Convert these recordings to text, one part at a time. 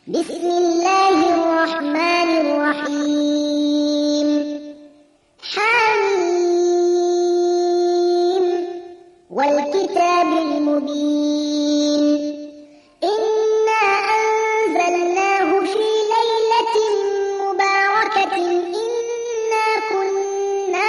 بسم الله الرحمن الرحيم. حميم والكتاب المبين. إنا أنزلناه في ليلة مباركة إنا كنا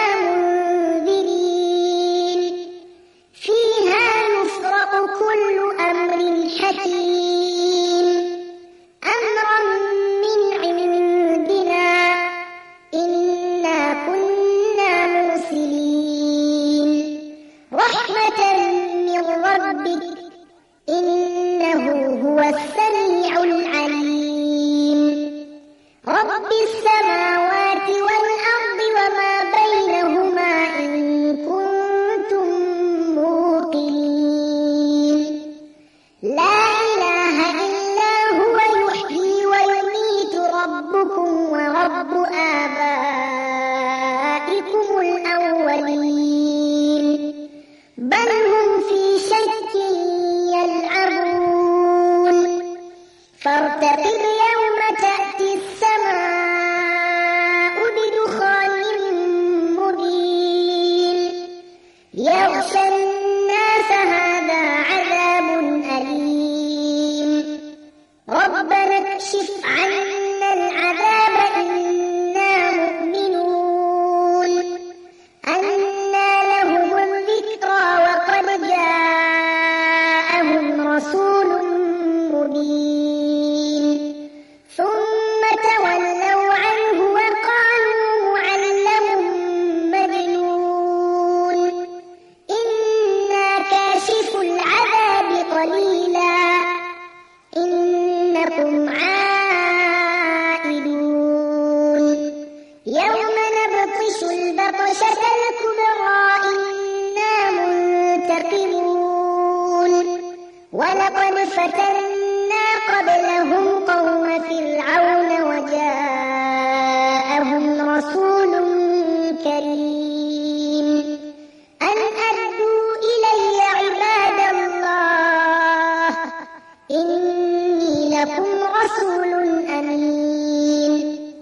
منذرين فيها يفرق كل أمر حكيم أمرا من عندنا إنا كنا مرسلين رحمة من ربك إنه هو السميع العليم. رب السماوات والأرض وما بينهما إن كنتم موقنين. لا إله إلا هو يحيي ويميت ربكم ورب آبائكم الأولين بل هم في شك يلعبون. فارتقب يوم تأتي السماء بدخان مبين يغشى الناس هذا عذاب أليم. ربنا اكشف عنا العذاب إنا مؤمنون. أنى لهم الذكرى وقد جاءهم رسول مبين ثم تولوا عنه وقالوا معلم مجنون إنا كاشف العذاب قليلا إنكم عائدون. يوم نبطش البطشة الكبرى إنا منتقمون. ولقد فتنا قبلهم قوم فرعون وجاءهم رسول كريم أن أدوا إلي عباد الله إني لكم رسول أمين.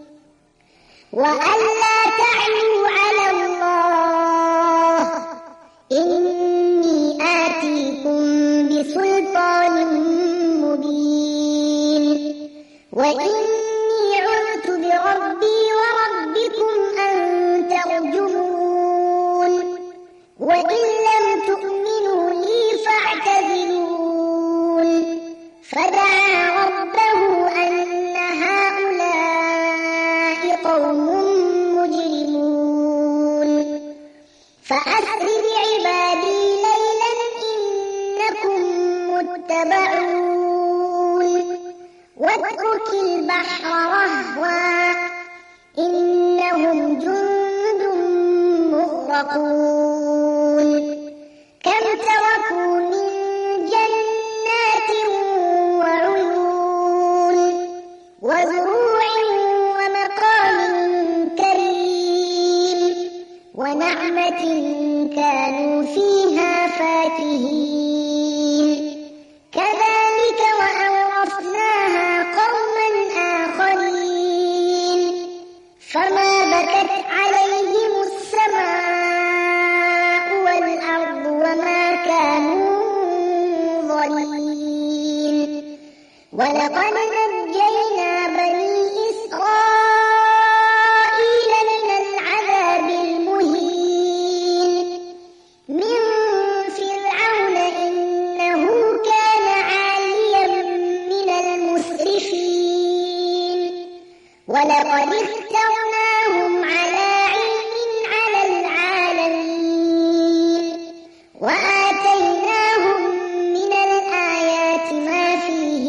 وأن لا تعلوا على الله إني آتيكم بسلطان مبين. وإني عذت بربي وربكم أن ترجمون. وإن لم تؤمنوا لي فاعتزلون. فدعا ربه أن هؤلاء قوم مجرمون. فأسر بعبادي ليلا إنكم متبعون. واترك البحر رهوا إنهم جند مغرقون. كم تركوا من جنات وعيون وزروع ومقام كريم ونعمة كانوا فيها فاكهين. كذلك وأورثناها قوما آخرين. فما بكت عليهم السماء والأرض وما كانوا ظالمين. ولقد نجينا بني إسرائيل من العذاب المهين من فرعون إنه كان عاليا من المسرفين. ولقد اخترناهم على علم على العالمين. وآتيناهم من الآيات ما فيه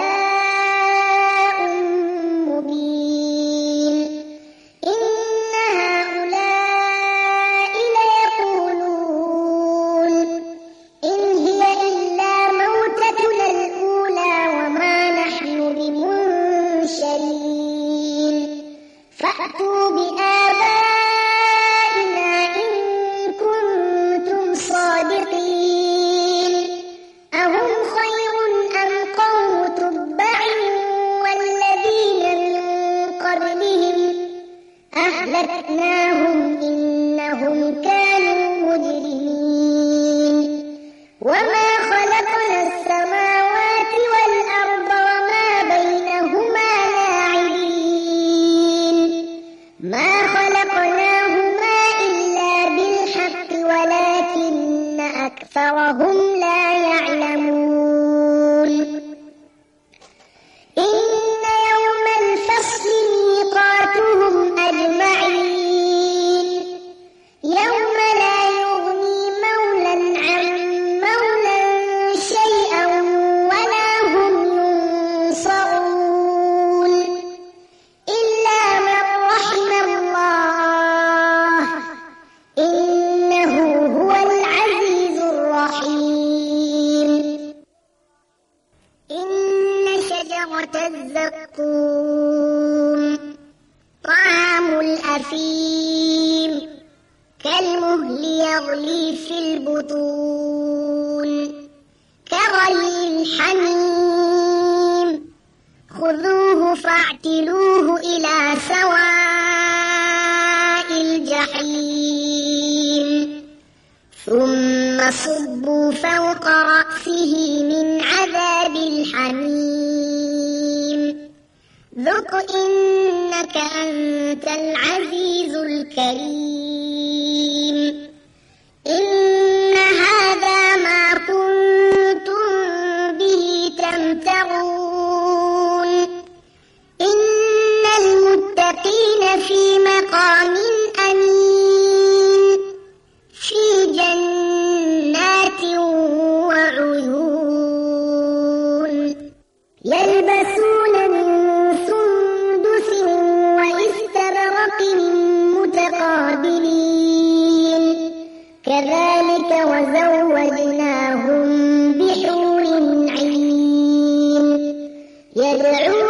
بلاء مبين. إن هؤلاء ليقولون إن هي إلا موتتنا الأولى وما نحن بمنشرين. فأتوا بآبائنا إن كنتم صادقين. أهم خير أم قوم تبع ينصرون إلا من رحم الله إنه هو العزيز الرحيم إن شجرة الزقوم طعام الأثيم كالمهل يغلي في البطون كغلي الحميم خذوه فاعتلوه إلى سواء الجحيم ثم صبوا فوق رأسه من عذاب الحميم ذق إنك أنت العزيز الكريم إن هذا ما كنتم به تمترون إن المتقين في مقام أمين في جنات وعيون يلبسون من سندس وإستبرق متقابلين كذلك وزوجناهم بحور عين يدعون